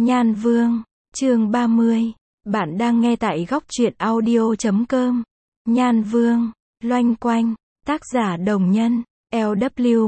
Nhan Vương, chương 30. Bạn đang nghe tại góc truyện audio.com. Nhan Vương, loanh quanh, tác giả Đồng Nhân, LW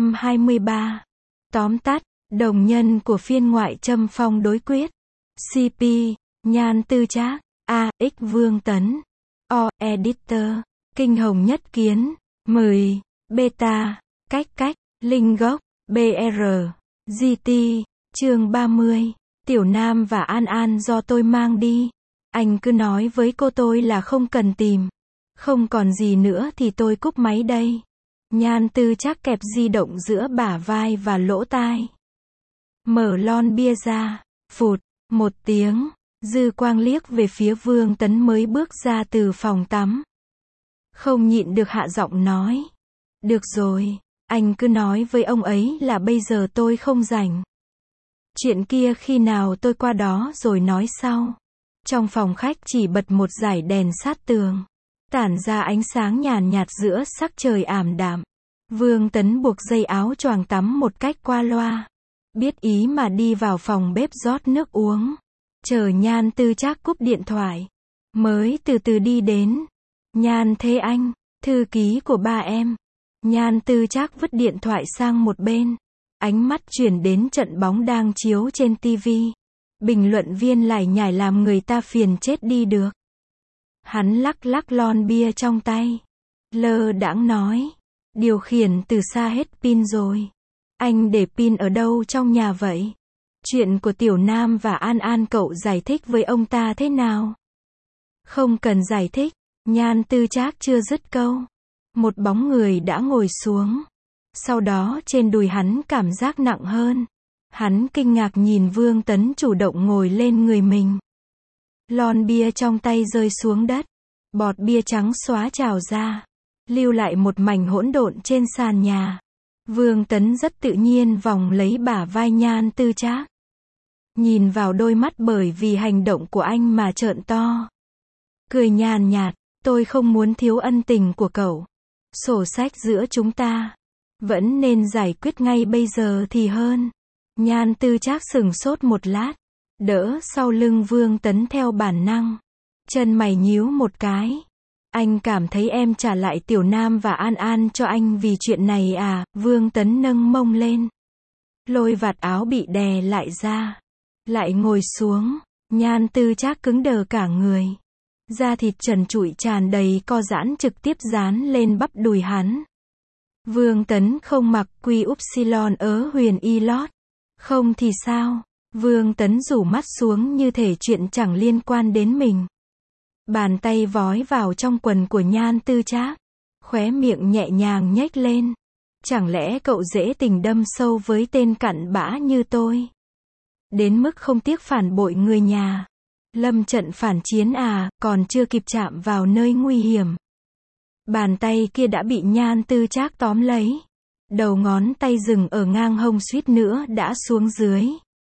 123. Tóm tắt, đồng nhân của phiên ngoại châm phong đối quyết. CP, Nhan Tư Trác, AX Vương Tấn, O Editor, Kinh Hồng Nhất Kiến, 10, Beta, cách, Linh Gốc, BR, GT, chương 30. Tiểu Nam và An An do tôi mang đi. Anh cứ nói với cô tôi là không cần tìm. Không còn gì nữa thì tôi cúp máy đây. Nhan Tư Trác kẹp di động giữa bả vai và lỗ tai. Mở lon bia ra. Phụt, một tiếng. Dư quang liếc về phía Vương Tấn mới bước ra từ phòng tắm. Không nhịn được hạ giọng nói. Được rồi, anh cứ nói với ông ấy là bây giờ tôi không rảnh. Chuyện kia khi nào tôi qua đó rồi nói sau. Trong phòng khách chỉ bật một dải đèn sát tường, tản ra ánh sáng nhàn nhạt giữa sắc trời ảm đạm. Vương Tấn buộc dây áo choàng tắm một cách qua loa. Biết ý mà đi vào phòng bếp rót nước uống. Chờ Nhan Tư Trác cúp điện thoại. Mới từ từ đi đến. Nhan Thế Anh, thư ký của ba em. Nhan Tư Trác vứt điện thoại sang một bên. Ánh mắt chuyển đến trận bóng đang chiếu trên TV. Bình luận viên lải nhải làm người ta phiền chết đi được. Hắn lắc lon bia trong tay. Lơ đãng nói. Điều khiển từ xa hết pin rồi. Anh để pin ở đâu trong nhà vậy? Chuyện của Tiểu Nam và An An cậu giải thích với ông ta thế nào? Không cần giải thích. Nhan Tư Trác chưa dứt câu. Một bóng người đã ngồi xuống. Sau đó trên đùi hắn cảm giác nặng hơn. Hắn kinh ngạc nhìn Vương Tấn chủ động ngồi lên người mình. Lon bia trong tay rơi xuống đất. Bọt bia trắng xóa trào ra. Lưu lại một mảnh hỗn độn trên sàn nhà. Vương Tấn rất tự nhiên vòng lấy bả vai Nhan Tư Trác. Nhìn vào đôi mắt bởi vì hành động của anh mà trợn to. Cười nhàn nhạt, tôi không muốn thiếu ân tình của cậu. Sổ sách giữa chúng ta vẫn nên giải quyết ngay bây giờ thì hơn. Nhan Tư Trác sửng sốt một lát, đỡ sau lưng Vương Tấn theo bản năng. Chân mày nhíu một cái. Anh cảm thấy em trả lại Tiểu Nam và An An cho anh vì chuyện này à? Vương Tấn nâng mông lên. Lôi vạt áo bị đè lại ra. Lại ngồi xuống. Nhan Tư Trác cứng đờ cả người. Da thịt trần trụi tràn đầy co giãn trực tiếp dán lên bắp đùi hắn. Vương Tấn không mặc quy upsilon huyền y lót. Không thì sao? Vương Tấn rủ mắt xuống như thể chuyện chẳng liên quan đến mình. Bàn tay vói vào trong quần của Nhan Tư Trác. Khóe miệng nhẹ nhàng nhếch lên. Chẳng lẽ cậu dễ tình đâm sâu với tên cặn bã như tôi? Đến mức không tiếc phản bội người nhà. Lâm trận phản chiến à, còn chưa kịp chạm vào nơi nguy hiểm. Bàn tay kia đã bị Nhan Tư Trác tóm lấy. Đầu ngón tay dừng ở ngang hông suýt nữa đã xuống dưới.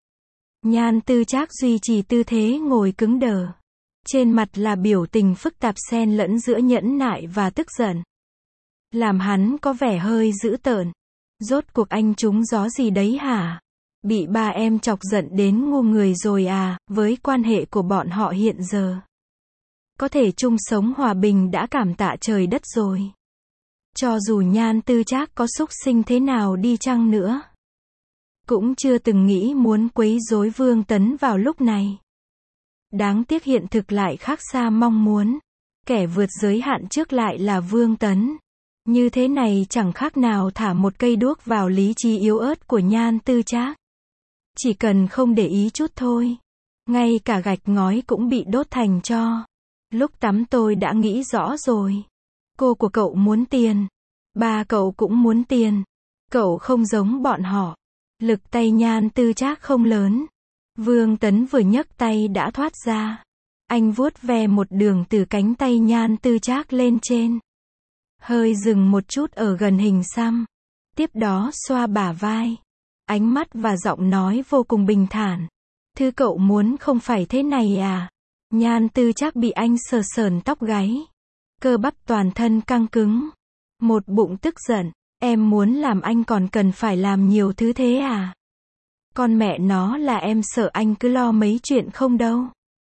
Nhan Tư Trác duy trì tư thế ngồi cứng đờ. Trên mặt là biểu tình phức tạp xen lẫn giữa nhẫn nại và tức giận. Làm hắn có vẻ hơi dữ tợn. Rốt cuộc anh trúng gió gì đấy hả? Bị ba em chọc giận đến ngu người rồi à? Với quan hệ của bọn họ hiện giờ, có thể chung sống hòa bình đã cảm tạ trời đất rồi. Cho dù Nhan Tư Trác có xúc sinh thế nào đi chăng nữa, cũng chưa từng nghĩ muốn quấy rối Vương Tấn vào lúc này. Đáng tiếc hiện thực lại khác xa mong muốn. Kẻ vượt giới hạn trước lại là Vương Tấn. Như thế này chẳng khác nào thả một cây đuốc vào lý trí yếu ớt của Nhan Tư Trác. Chỉ cần không để ý chút thôi. Ngay cả gạch ngói cũng bị đốt thành tro. Lúc tắm tôi đã nghĩ rõ rồi. Cô của cậu muốn tiền. Ba cậu cũng muốn tiền. Cậu không giống bọn họ. Lực tay Nhan Tư Trác không lớn. Vương Tấn vừa nhấc tay đã thoát ra. Anh vuốt ve một đường từ cánh tay Nhan Tư Trác lên trên. Hơi dừng một chút ở gần hình xăm. Tiếp đó xoa bả vai. Ánh mắt và giọng nói vô cùng bình thản. Thứ cậu muốn không phải thế này à? Nhan Tư Trác bị anh sờ sờn tóc gáy. Cơ bắp toàn thân căng cứng. Một bụng tức giận. Em muốn làm anh còn cần phải làm nhiều thứ thế à? Con mẹ nó là em sợ anh cứ lo mấy chuyện không đâu.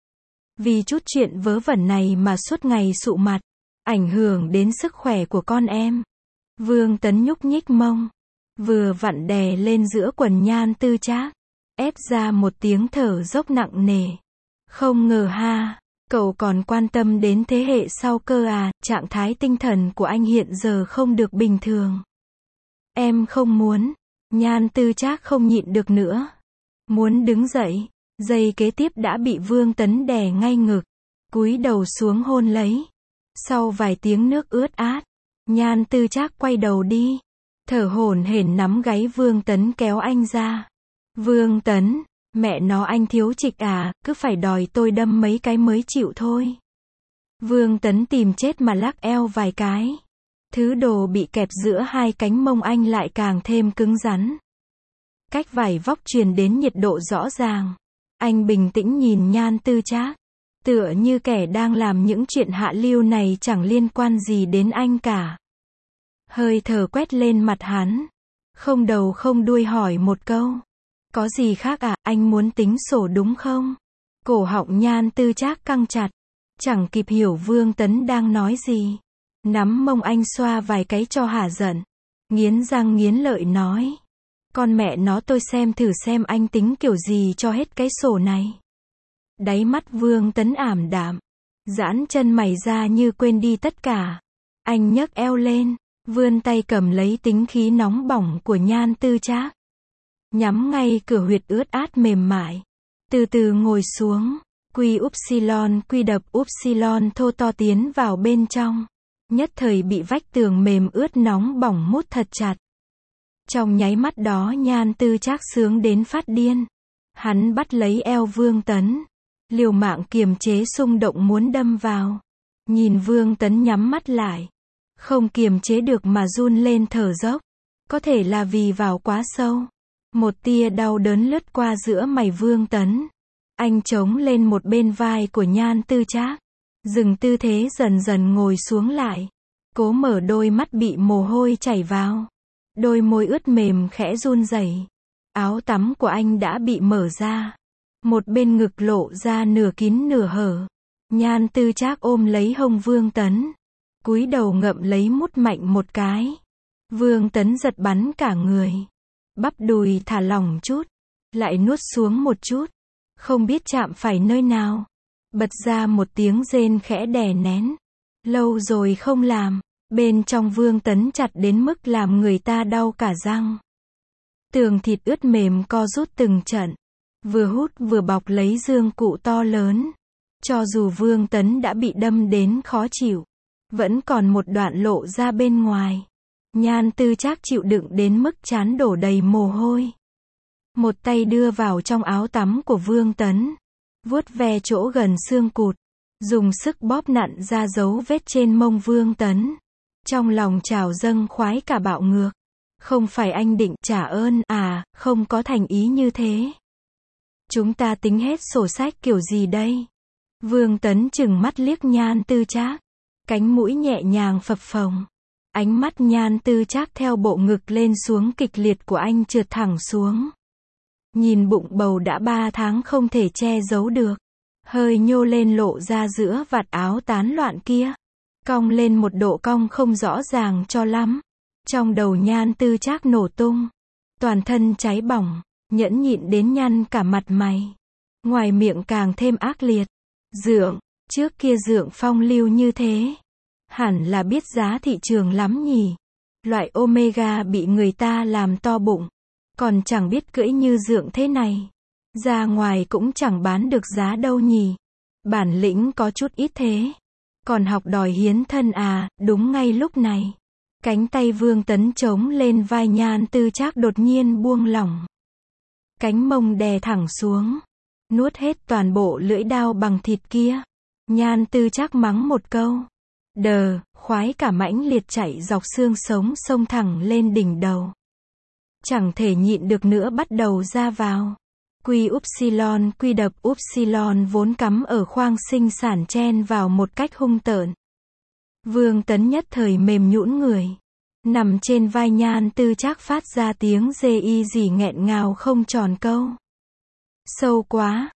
Vì chút chuyện vớ vẩn này mà suốt ngày sụ mặt, ảnh hưởng đến sức khỏe của con em. Vương Tấn nhúc nhích mông, vừa vặn đè lên giữa quần Nhan Tư Trác, ép ra một tiếng thở dốc nặng nề. Không ngờ ha, cậu còn quan tâm đến thế hệ sau cơ à, trạng thái tinh thần của anh hiện giờ không được bình thường. Em không muốn. Nhan Tư Trác không nhịn được nữa. Muốn đứng dậy, giây kế tiếp đã bị Vương Tấn đè ngay ngực, cúi đầu xuống hôn lấy. Sau vài tiếng nước ướt át, Nhan Tư Trác quay đầu đi, thở hổn hển nắm gáy Vương Tấn kéo anh ra. Vương Tấn, mẹ nó anh thiếu trịch à, cứ phải đòi tôi đâm mấy cái mới chịu thôi. Vương Tấn tìm chết mà lắc eo vài cái. Thứ đồ bị kẹp giữa hai cánh mông anh lại càng thêm cứng rắn. Cách vải vóc truyền đến nhiệt độ rõ ràng. Anh bình tĩnh nhìn Nhan Tư Trác, tựa như kẻ đang làm những chuyện hạ lưu này chẳng liên quan gì đến anh cả. Hơi thở quét lên mặt hắn, không đầu không đuôi hỏi một câu. Có gì khác à, anh muốn tính sổ đúng không? Cổ họng Nhan Tư Trác căng chặt, chẳng kịp hiểu Vương Tấn đang nói gì. Nắm mông anh xoa vài cái cho hả giận, nghiến răng nghiến lợi nói. Con mẹ nó tôi xem thử xem anh tính kiểu gì cho hết cái sổ này. Đáy mắt Vương Tấn ảm đạm, giãn chân mày ra như quên đi tất cả. Anh nhấc eo lên, vươn tay cầm lấy tính khí nóng bỏng của Nhan Tư Trác, nhắm ngay cửa huyệt ướt át mềm mại, từ từ ngồi xuống, quy đập upsilon thô to tiến vào bên trong, nhất thời bị vách tường mềm ướt nóng bỏng mút thật chặt. Trong nháy mắt đó Nhan Tư Trác sướng đến phát điên. Hắn bắt lấy eo Vương Tấn, liều mạng kiềm chế xung động muốn đâm vào. Nhìn Vương Tấn nhắm mắt lại, không kiềm chế được mà run lên thở dốc. Có thể là vì vào quá sâu. Một tia đau đớn lướt qua giữa mày Vương Tấn. Anh chống lên một bên vai của Nhan Tư Trác, dừng tư thế dần dần ngồi xuống lại, cố mở đôi mắt bị mồ hôi chảy vào. Đôi môi ướt mềm khẽ run rẩy. Áo tắm của anh đã bị mở ra, một bên ngực lộ ra nửa kín nửa hở. Nhan Tư Trác ôm lấy hông Vương Tấn, cúi đầu ngậm lấy mút mạnh một cái. Vương Tấn giật bắn cả người, bắp đùi thả lỏng chút, lại nuốt xuống một chút, không biết chạm phải nơi nào, bật ra một tiếng rên khẽ đè nén. Lâu rồi không làm. Bên trong Vương Tấn chặt đến mức làm người ta đau cả răng. Tường thịt ướt mềm co rút từng trận, vừa hút vừa bọc lấy dương cụ to lớn. Cho dù Vương Tấn đã bị đâm đến khó chịu, vẫn còn một đoạn lộ ra bên ngoài. Nhan Tư Trác chịu đựng đến mức trán đổ đầy mồ hôi. Một tay đưa vào trong áo tắm của Vương Tấn, vuốt ve chỗ gần xương cụt, dùng sức bóp nặn ra dấu vết trên mông Vương Tấn. Trong lòng trào dâng khoái cả bạo ngược. Không phải anh định trả ơn à, không có thành ý như thế. Chúng ta tính hết sổ sách kiểu gì đây? Vương Tấn chừng mắt liếc Nhan Tư Trác, cánh mũi nhẹ nhàng phập phồng. Ánh mắt Nhan Tư Trác theo bộ ngực lên xuống kịch liệt của anh trượt thẳng xuống. Nhìn bụng bầu đã 3 tháng không thể che giấu được, hơi nhô lên lộ ra giữa vạt áo tán loạn kia. Cong lên một độ cong không rõ ràng cho lắm. Trong đầu Nhan Tư Trác nổ tung, toàn thân cháy bỏng, nhẫn nhịn đến nhăn cả mặt mày. Ngoài miệng càng thêm ác liệt. Dượng, trước kia Dượng phong lưu như thế, hẳn là biết giá thị trường lắm nhỉ. Loại Omega bị người ta làm to bụng, còn chẳng biết cưỡi như Dượng thế này, ra ngoài cũng chẳng bán được giá đâu nhỉ. Bản lĩnh có chút ít thế, còn học đòi hiến thân à. Đúng ngay lúc này, cánh tay Vương Tấn chống lên vai Nhan Tư Trác đột nhiên buông lỏng. Cánh mông đè thẳng xuống, nuốt hết toàn bộ lưỡi dao bằng thịt kia. Nhan Tư Trác mắng một câu. Đờ, khoái cả mãnh liệt chạy dọc xương sống xông thẳng lên đỉnh đầu. Chẳng thể nhịn được nữa bắt đầu ra vào. Quy đập upsilon vốn cắm ở khoang sinh sản chen vào một cách hung tợn. Vương Tấn nhất thời mềm nhũn người. Nằm trên vai Nhan Tư Trác phát ra tiếng dê y gì nghẹn ngào không tròn câu. Sâu quá,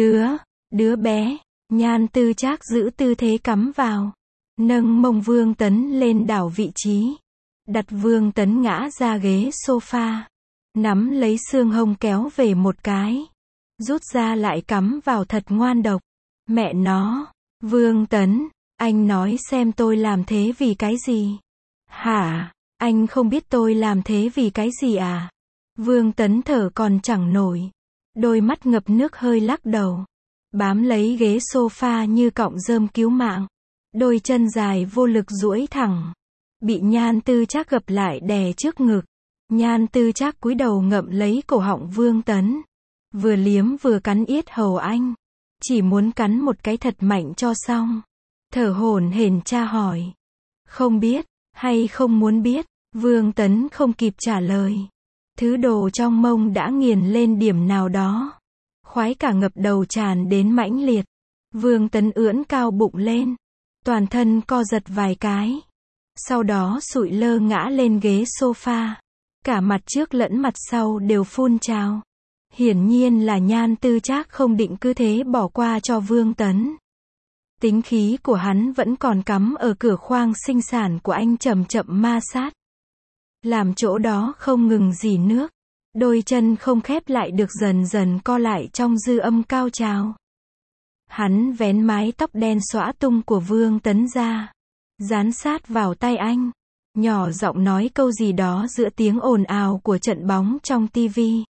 đứa bé, Nhan Tư Trác giữ tư thế cắm vào. Nâng mông Vương Tấn lên đảo vị trí. Đặt Vương Tấn ngã ra ghế sofa. Nắm lấy xương hông kéo về một cái. Rút ra lại cắm vào thật ngoan độc. Mẹ nó, Vương Tấn, anh nói xem tôi làm thế vì cái gì? Hả, anh không biết tôi làm thế vì cái gì à? Vương Tấn thở còn chẳng nổi. Đôi mắt ngập nước hơi lắc đầu. Bám lấy ghế sofa như cọng rơm cứu mạng. Đôi chân dài vô lực duỗi thẳng. Bị Nhan Tư Trác gập lại đè trước ngực. Nhan Tư Trác cúi đầu ngậm lấy cổ họng Vương Tấn. Vừa liếm vừa cắn yết hầu anh. Chỉ muốn cắn một cái thật mạnh cho xong. Thở hổn hển tra hỏi. Không biết, hay không muốn biết? Vương Tấn không kịp trả lời. Thứ đồ trong mông đã nghiền lên điểm nào đó. Khoái cả ngập đầu tràn đến mãnh liệt. Vương Tấn ưỡn cao bụng lên. Toàn thân co giật vài cái. Sau đó sụi lơ ngã lên ghế sofa. Cả mặt trước lẫn mặt sau đều phun trào. Hiển nhiên là Nhan Tư Trác không định cứ thế bỏ qua cho Vương Tấn. Tính khí của hắn vẫn còn cắm ở cửa khoang sinh sản của anh chậm chậm ma sát. Làm chỗ đó không ngừng rỉ nước. Đôi chân không khép lại được dần dần co lại trong dư âm cao trào. Hắn vén mái tóc đen xõa tung của Vương Tấn ra. Dán sát vào tay anh. Nhỏ giọng nói câu gì đó giữa tiếng ồn ào của trận bóng trong tivi.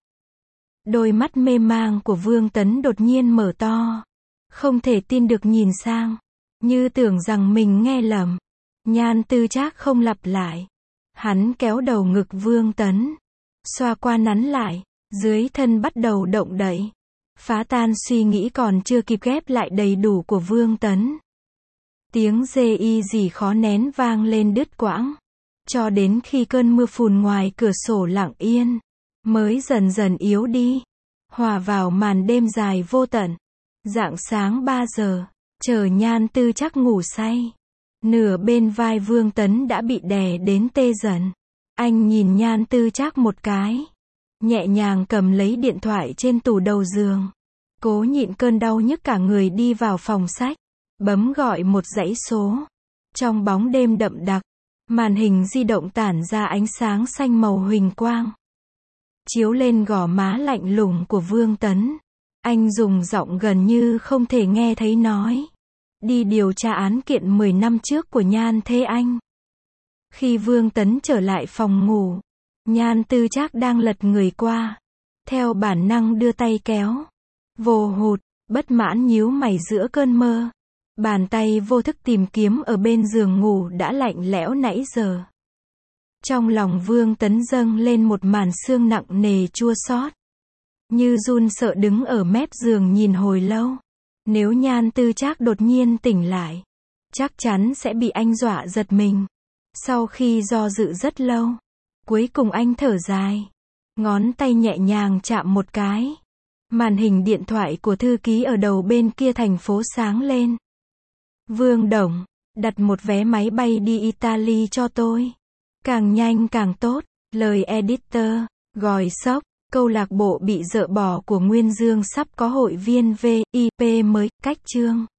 Đôi mắt mê mang của Vương Tấn đột nhiên mở to. Không thể tin được nhìn sang. Như tưởng rằng mình nghe lầm. Nhan Tư Trác không lặp lại. Hắn kéo đầu ngực Vương Tấn. Xoa qua nắn lại. Dưới thân bắt đầu động đậy. Phá tan suy nghĩ còn chưa kịp ghép lại đầy đủ của Vương Tấn. Tiếng dê y gì khó nén vang lên đứt quãng. Cho đến khi cơn mưa phùn ngoài cửa sổ lặng yên. Mới dần dần yếu đi. Hòa vào màn đêm dài vô tận. Rạng sáng 3 giờ. Chờ Nhan Tư Trác ngủ say. Nửa bên vai Vương Tấn đã bị đè đến tê dần. Anh nhìn Nhan Tư Trác một cái. Nhẹ nhàng cầm lấy điện thoại trên tủ đầu giường. Cố nhịn cơn đau nhức cả người đi vào phòng sách. Bấm gọi một dãy số. Trong bóng đêm đậm đặc. Màn hình di động tản ra ánh sáng xanh màu huỳnh quang. Chiếu lên gò má lạnh lùng của Vương Tấn. Anh dùng giọng gần như không thể nghe thấy nói. Đi điều tra án kiện 10 năm trước của Nhan Thế Anh. Khi Vương Tấn trở lại phòng ngủ, Nhan Tư Trác đang lật người qua. Theo bản năng đưa tay kéo. Vô hụt, bất mãn nhíu mày giữa cơn mơ. Bàn tay vô thức tìm kiếm ở bên giường ngủ đã lạnh lẽo nãy giờ. Trong lòng Vương Tấn dâng lên một màn sương nặng nề chua xót. Như run sợ đứng ở mép giường nhìn hồi lâu. Nếu Nhan Tư Trác đột nhiên tỉnh lại, chắc chắn sẽ bị anh dọa giật mình. Sau khi do dự rất lâu, cuối cùng anh thở dài. Ngón tay nhẹ nhàng chạm một cái. Màn hình điện thoại của thư ký ở đầu bên kia thành phố sáng lên. Vương Đồng, đặt một vé máy bay đi Italy cho tôi. Càng nhanh càng tốt. Lời editor. Gòi sốc. Câu lạc bộ bị dỡ bỏ của Nguyên Dương sắp có hội viên VIP mới. Cách chương